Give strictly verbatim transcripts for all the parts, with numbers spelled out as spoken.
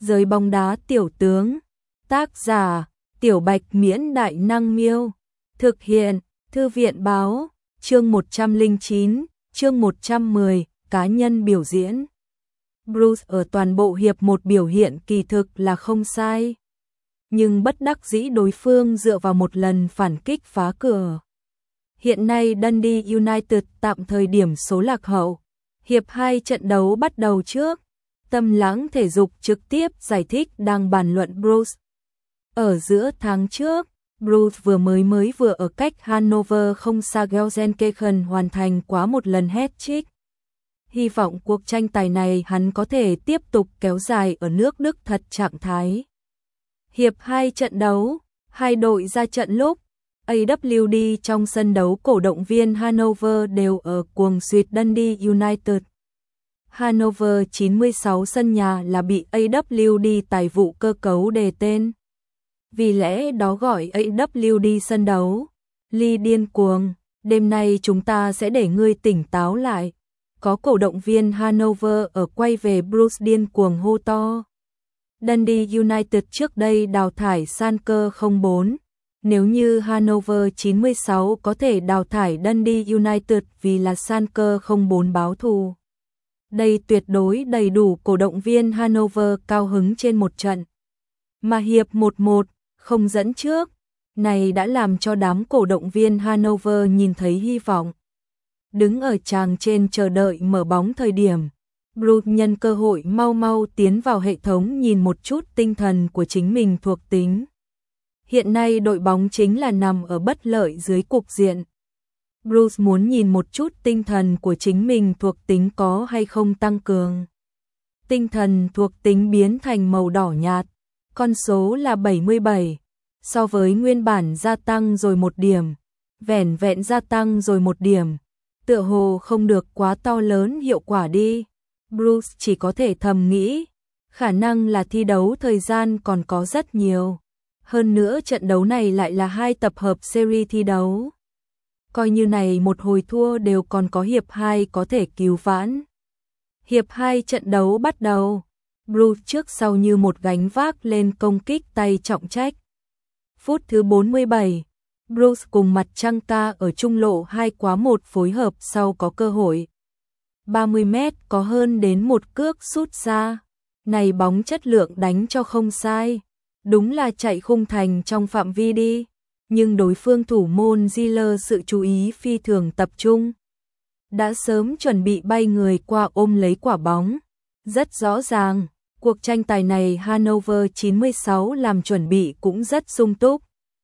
Giới bóng đá tiểu tướng. Tác giả: Tiểu Bạch Miễn Đại Năng Miêu. Thực hiện: Thư viện báo. Chương một trăm lẻ chín, chương một trăm mười, cá nhân biểu diễn. Bruce ở toàn bộ hiệp một biểu hiện kỳ thực là không sai. Nhưng bất đắc dĩ đối phương dựa vào một lần phản kích phá cửa. Hiện nay Dundee United tạm thời điểm số lạc hậu. Hiệp hai trận đấu bắt đầu trước. Tâm Lãng Thể dục trực tiếp giải thích đang bàn luận Bruce. Ở giữa tháng trước, Bruce vừa mới mới vừa ở cách Hanover không xa Gelsenkirchen hoàn thành quá một lần hat-trick. Hy vọng cuộc tranh tài này hắn có thể tiếp tục kéo dài ở nước Đức thật trạng thái. Hiệp hai trận đấu, hai đội ra trận lúc a vê đê trong sân đấu cổ động viên Hanover đều ở cuồng suýt Dundee United. Hanover chín mươi sáu sân nhà là bị a vê đê tài vụ cơ cấu đề tên. Vì lẽ đó gọi a vê đê sân đấu. Lee điên cuồng, đêm nay chúng ta sẽ để ngươi tỉnh táo lại. Có cổ động viên Hanover ở quay về Bruce điên cuồng hô to. Dundee United trước đây đào thải Schalke không bốn. Nếu như Hanover chín mươi sáu có thể đào thải Dundee United vì là Schalke không bốn báo thù. Đây tuyệt đối đầy đủ cổ động viên Hanover cao hứng trên một trận. Mà hiệp một một, không dẫn trước, này đã làm cho đám cổ động viên Hanover nhìn thấy hy vọng. Đứng ở tràng trên chờ đợi mở bóng thời điểm, Bruce nhân cơ hội mau mau tiến vào hệ thống nhìn một chút tinh thần của chính mình thuộc tính. Hiện nay đội bóng chính là nằm ở bất lợi dưới cục diện. Bruce muốn nhìn một chút tinh thần của chính mình thuộc tính có hay không tăng cường. Tinh thần thuộc tính biến thành màu đỏ nhạt, con số là bảy mươi bảy, so với nguyên bản gia tăng rồi một điểm, vẻn vẹn gia tăng rồi một điểm, tựa hồ không được quá to lớn hiệu quả đi. Bruce chỉ có thể thầm nghĩ, khả năng là thi đấu thời gian còn có rất nhiều. Hơn nữa trận đấu này lại là hai tập hợp series thi đấu. Coi như này một hồi thua đều còn có hiệp hai có thể cứu vãn. Hiệp hai trận đấu bắt đầu. Bruce trước sau như một gánh vác lên công kích tay trọng trách. Phút thứ bốn mươi bảy, Bruce cùng Mặt Trăng Ca ở trung lộ hai quá một phối hợp sau có cơ hội. ba mươi mét có hơn đến một cước sút ra. Này bóng chất lượng đánh cho không sai. Đúng là chạy khung thành trong phạm vi đi. Nhưng đối phương thủ môn Ziller sự chú ý phi thường tập trung. Đã sớm chuẩn bị bay người qua ôm lấy quả bóng. Rất rõ ràng, cuộc tranh tài này Hanover chín mươi sáu làm chuẩn bị cũng rất sung túc.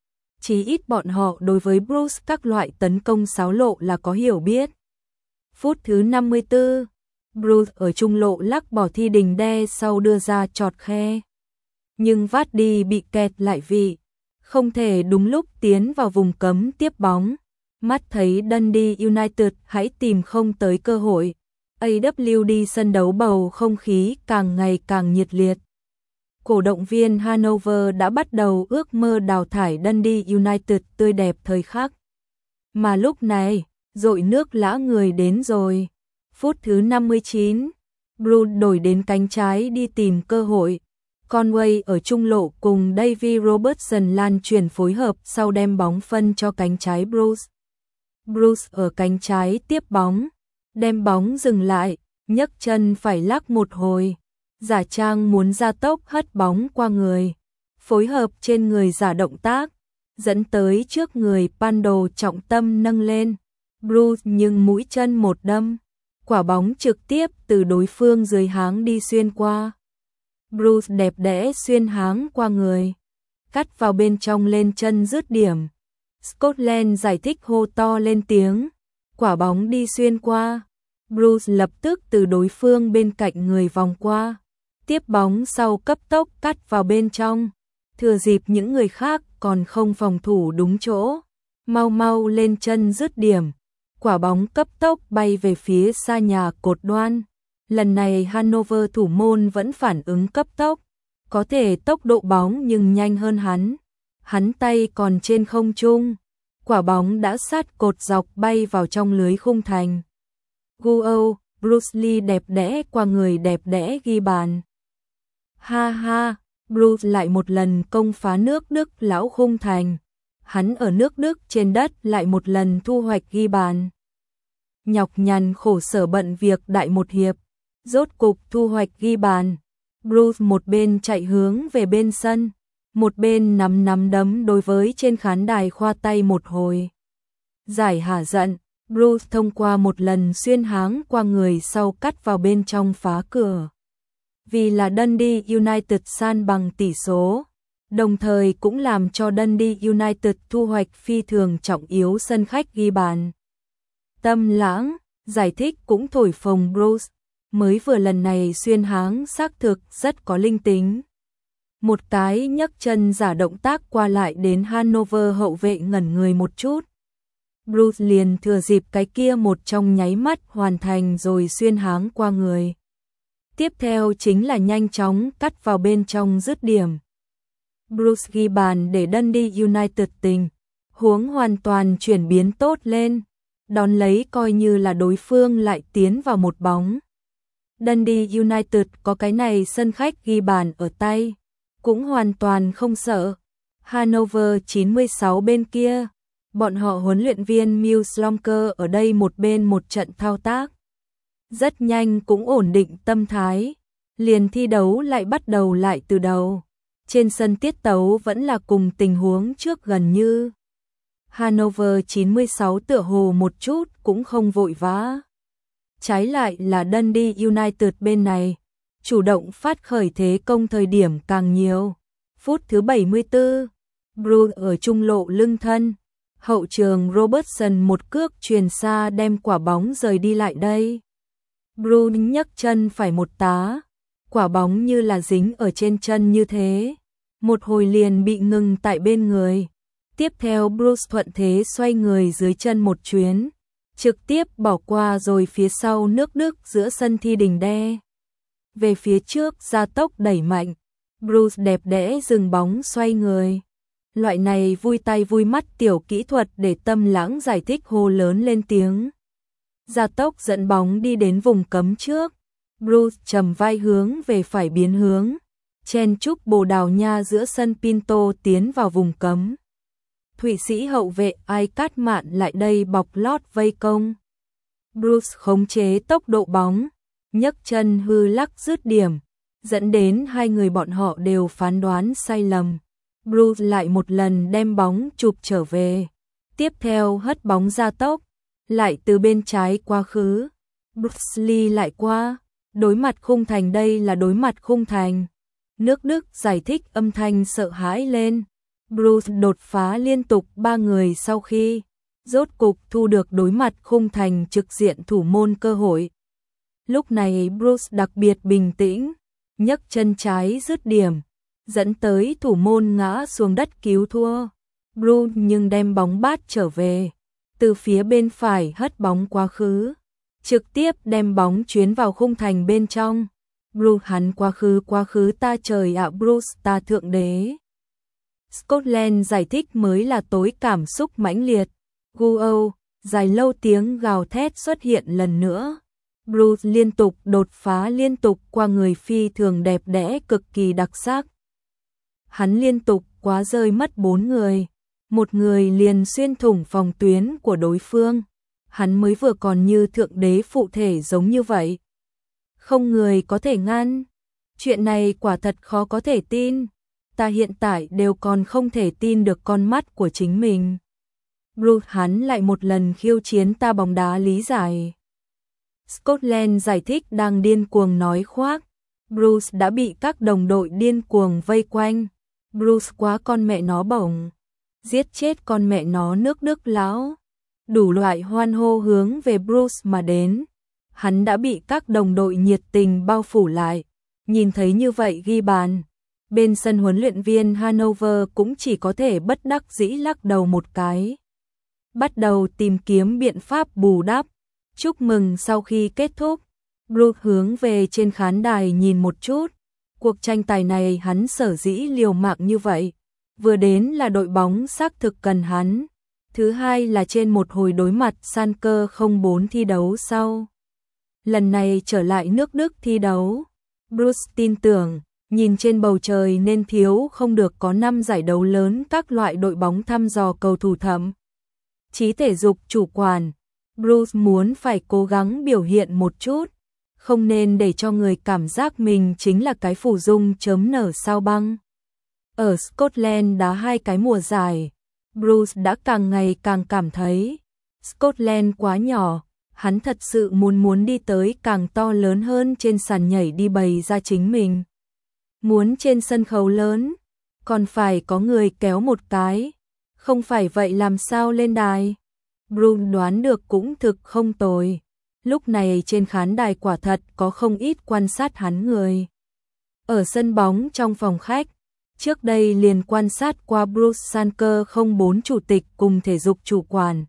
Chí ít bọn họ đối với Bruce các loại tấn công xáo lộ là có hiểu biết. Phút thứ năm mươi tư, Bruce ở trung lộ lắc bỏ Thi Đình Đe sau đưa ra chọt khe. Nhưng Vardy bị kẹt lại vì không thể đúng lúc tiến vào vùng cấm tiếp bóng. Mắt thấy Dundee United hãy tìm không tới cơ hội. a vê đê sân đấu bầu không khí càng ngày càng nhiệt liệt. Cổ động viên Hanover đã bắt đầu ước mơ đào thải Dundee United tươi đẹp thời khắc. Mà lúc này, dội nước lã người đến rồi. Phút thứ năm mươi chín, Bruce đổi đến cánh trái đi tìm cơ hội. Conway ở trung lộ cùng Davy Robertson lan truyền phối hợp sau đem bóng phân cho cánh trái Bruce. Bruce ở cánh trái tiếp bóng, đem bóng dừng lại, nhấc chân phải lắc một hồi. Giả trang muốn ra tốc hất bóng qua người, phối hợp trên người giả động tác, dẫn tới trước người Pando trọng tâm nâng lên. Bruce nhưng mũi chân một đâm, quả bóng trực tiếp từ đối phương dưới háng đi xuyên qua. Bruce đẹp đẽ xuyên háng qua người, cắt vào bên trong lên chân dứt điểm. Scotland giải thích hô to lên tiếng, quả bóng đi xuyên qua. Bruce lập tức từ đối phương bên cạnh người vòng qua, tiếp bóng sau cấp tốc cắt vào bên trong, thừa dịp những người khác còn không phòng thủ đúng chỗ, mau mau lên chân dứt điểm. Quả bóng cấp tốc bay về phía xa nhà cột đoan. Lần này Hanover thủ môn vẫn phản ứng cấp tốc, có thể tốc độ bóng nhưng nhanh hơn hắn. Hắn tay còn trên không trung, quả bóng đã sát cột dọc bay vào trong lưới khung thành. Guo, Bruce Lee đẹp đẽ qua người đẹp đẽ ghi bàn. Ha ha, Bruce lại một lần công phá nước Đức lão khung thành. Hắn ở nước Đức trên đất lại một lần thu hoạch ghi bàn. Nhọc nhằn khổ sở bận việc đại một hiệp, rốt cục thu hoạch ghi bàn. Bruce một bên chạy hướng về bên sân, một bên nắm nắm đấm đối với trên khán đài khoa tay một hồi. Giải hả giận, Bruce thông qua một lần xuyên háng qua người sau cắt vào bên trong phá cửa. Vì là Dundee United san bằng tỷ số, đồng thời cũng làm cho Dundee United thu hoạch phi thường trọng yếu sân khách ghi bàn. Tâm Lãng giải thích cũng thổi phồng Bruce, mới vừa lần này xuyên háng xác thực rất có linh tính. Một cái nhấc chân giả động tác qua lại đến Hanover hậu vệ ngẩn người một chút. Bruce liền thừa dịp cái kia một trong nháy mắt hoàn thành rồi xuyên háng qua người. Tiếp theo chính là nhanh chóng cắt vào bên trong dứt điểm. Bruce ghi bàn để Dundee United tình huống hoàn toàn chuyển biến tốt lên, đón lấy coi như là đối phương lại tiến vào một bóng. Dundee United có cái này sân khách ghi bàn ở tay, cũng hoàn toàn không sợ. Hanover chín mươi sáu bên kia, bọn họ huấn luyện viên Miles Lonker ở đây một bên một trận thao tác. Rất nhanh cũng ổn định tâm thái, liền thi đấu lại bắt đầu lại từ đầu. Trên sân tiết tấu vẫn là cùng tình huống trước gần như. Hanover chín mươi sáu tựa hồ một chút cũng không vội vã. Trái lại là Dundee United bên này, chủ động phát khởi thế công thời điểm càng nhiều. Phút thứ bảy mươi tư, Bruce ở trung lộ lưng thân, hậu trường Robertson một cước truyền xa đem quả bóng rời đi lại đây. Bruce nhấc chân phải một tá, quả bóng như là dính ở trên chân như thế, một hồi liền bị ngừng tại bên người. Tiếp theo Bruce thuận thế xoay người dưới chân một chuyến, trực tiếp bỏ qua rồi phía sau nước Đức giữa sân thi đình đe. Về phía trước gia tốc đẩy mạnh, Bruce đẹp đẽ dừng bóng xoay người. Loại này vui tay vui mắt tiểu kỹ thuật để Tâm Lãng giải thích hô lớn lên tiếng. Gia tốc dẫn bóng đi đến vùng cấm trước, Bruce trầm vai hướng về phải biến hướng, chen chúc Bồ Đào Nha giữa sân Pinto tiến vào vùng cấm. Thụy Sĩ hậu vệ Ai Cát Mạn lại đây bọc lót vây công. Bruce khống chế tốc độ bóng, nhấc chân hư lắc dứt điểm, dẫn đến hai người bọn họ đều phán đoán sai lầm. Bruce lại một lần đem bóng chụp trở về, tiếp theo hất bóng ra tốc, lại từ bên trái qua khứ. Bruce Lee lại qua, đối mặt khung thành, đây là đối mặt khung thành. Nước Đức giải thích âm thanh sợ hãi lên. Bruce đột phá liên tục ba người sau khi rốt cục thu được đối mặt khung thành trực diện thủ môn cơ hội. Lúc này Bruce đặc biệt bình tĩnh, nhấc chân trái dứt điểm, dẫn tới thủ môn ngã xuống đất cứu thua. Bruce nhưng đem bóng bát trở về, từ phía bên phải hất bóng quá khứ, trực tiếp đem bóng chuyến vào khung thành bên trong. Bruce hắn quá khứ quá khứ ta trời ạ, Bruce ta thượng đế. Scotland giải thích mới là tối cảm xúc mãnh liệt. Guo, dài lâu tiếng gào thét xuất hiện lần nữa. Bruce liên tục đột phá liên tục qua người phi thường đẹp đẽ cực kỳ đặc sắc. Hắn liên tục quá rơi mất bốn người, một người liền xuyên thủng phòng tuyến của đối phương. Hắn mới vừa còn như thượng đế phụ thể giống như vậy. Không người có thể ngăn. Chuyện này quả thật khó có thể tin. Ta hiện tại đều còn không thể tin được con mắt của chính mình. Bruce hắn lại một lần khiêu chiến ta bóng đá lý giải. Scotland giải thích đang điên cuồng nói khoác. Bruce đã bị các đồng đội điên cuồng vây quanh. Bruce quá con mẹ nó bổng. Giết chết con mẹ nó nước Đức lão. Đủ loại hoan hô hướng về Bruce mà đến. Hắn đã bị các đồng đội nhiệt tình bao phủ lại. Nhìn thấy như vậy ghi bàn. Bên sân huấn luyện viên Hanover cũng chỉ có thể bất đắc dĩ lắc đầu một cái. Bắt đầu tìm kiếm biện pháp bù đắp. Chúc mừng sau khi kết thúc. Bruce hướng về trên khán đài nhìn một chút. Cuộc tranh tài này hắn sở dĩ liều mạng như vậy. Vừa đến là đội bóng xác thực cần hắn. Thứ hai là trên một hồi đối mặt san cơ không bốn thi đấu sau. Lần này trở lại nước Đức thi đấu. Bruce tin tưởng Nhìn trên bầu trời nên thiếu không được có năm giải đấu lớn các loại đội bóng thăm dò cầu thủ thậm chí thể dục chủ quản. Bruce muốn phải cố gắng biểu hiện một chút, không nên để cho người cảm giác mình chính là cái phù dung chớm nở sao băng. Ở Scotland đá hai cái mùa giải, Bruce đã càng ngày càng cảm thấy Scotland quá nhỏ, hắn thật sự muốn muốn đi tới càng to lớn hơn trên sàn nhảy đi bày ra chính mình. Muốn trên sân khấu lớn, còn phải có người kéo một cái, không phải vậy làm sao lên đài. Bruce đoán được cũng thực không tồi. Lúc này trên khán đài quả thật có không ít quan sát hắn người. Ở sân bóng trong phòng khách, trước đây liền quan sát qua Bruce Sanker không bốn chủ tịch cùng thể dục chủ quản.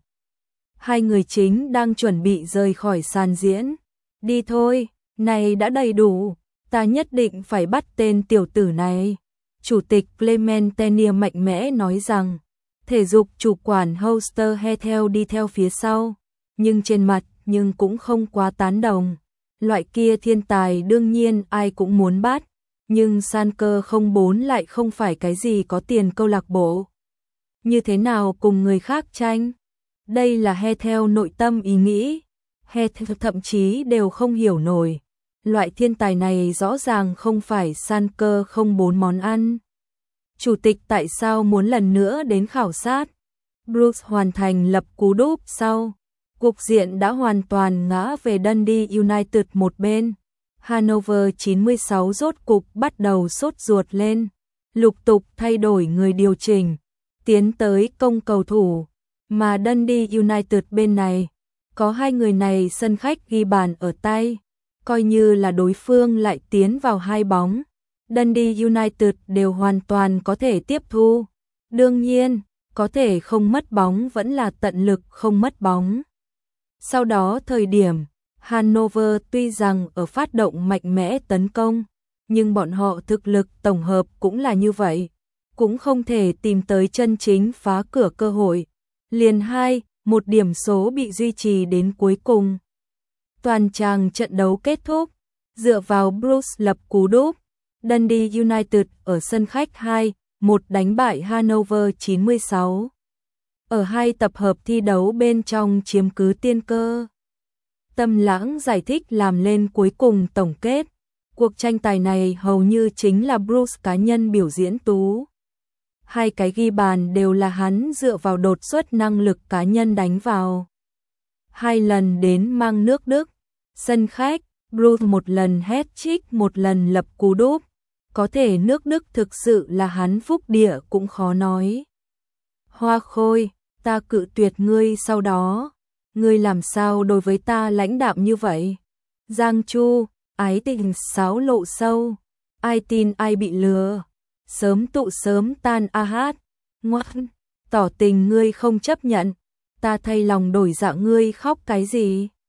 Hai người chính đang chuẩn bị rời khỏi sàn diễn. Đi thôi, này đã đầy đủ, ta nhất định phải bắt tên tiểu tử này. Chủ tịch Clement Tenier mạnh mẽ nói rằng, thể dục chủ quản Hoster Hethel đi theo phía sau, nhưng trên mặt nhưng cũng không quá tán đồng. Loại kia thiên tài đương nhiên ai cũng muốn bắt, nhưng Sanker không bốn lại không phải cái gì có tiền câu lạc bộ. Như thế nào cùng người khác tranh? Đây là Hethel nội tâm ý nghĩ. Hethel thậm chí đều không hiểu nổi. Loại thiên tài này rõ ràng không phải Sanker không bốn món ăn. Chủ tịch tại sao muốn lần nữa đến khảo sát? Bruce hoàn thành lập cú đúp sau. Cục diện đã hoàn toàn ngã về Dundee United một bên. Hanover chín mươi sáu rốt cục bắt đầu sốt ruột lên. Lục tục thay đổi người điều chỉnh, tiến tới công cầu thủ. Mà Dundee United bên này, có hai người này sân khách ghi bàn ở tay. Coi như là đối phương lại tiến vào hai bóng, Dundee United đều hoàn toàn có thể tiếp thu. Đương nhiên, có thể không mất bóng vẫn là tận lực không mất bóng. Sau đó thời điểm, Hanover tuy rằng ở phát động mạnh mẽ tấn công, nhưng bọn họ thực lực tổng hợp cũng là như vậy, cũng không thể tìm tới chân chính phá cửa cơ hội. Liền hai, một điểm số bị duy trì đến cuối cùng. Toàn tràng trận đấu kết thúc, dựa vào Bruce lập cú đúp, Dundee United ở sân khách hai một đánh bại Hanover chín mươi sáu. Ở hai tập hợp thi đấu bên trong chiếm cứ tiên cơ. Tâm Lãng giải thích làm lên cuối cùng tổng kết. Cuộc tranh tài này hầu như chính là Bruce cá nhân biểu diễn tú. Hai cái ghi bàn đều là hắn dựa vào đột xuất năng lực cá nhân đánh vào. Hai lần đến mang nước Đức. Sân khách, Bruce một lần hat-trick một lần lập cú đúp. Có thể nước Đức thực sự là hắn phúc địa cũng khó nói. Hoa Khôi, ta cự tuyệt ngươi sau đó. Ngươi làm sao đối với ta lãnh đạm như vậy? Giang Chu, ái tình sáo lộ sâu. Ai tin ai bị lừa. Sớm tụ sớm tan a hát. Ngoan, tỏ tình ngươi không chấp nhận. Ta thay lòng đổi dạ ngươi khóc cái gì?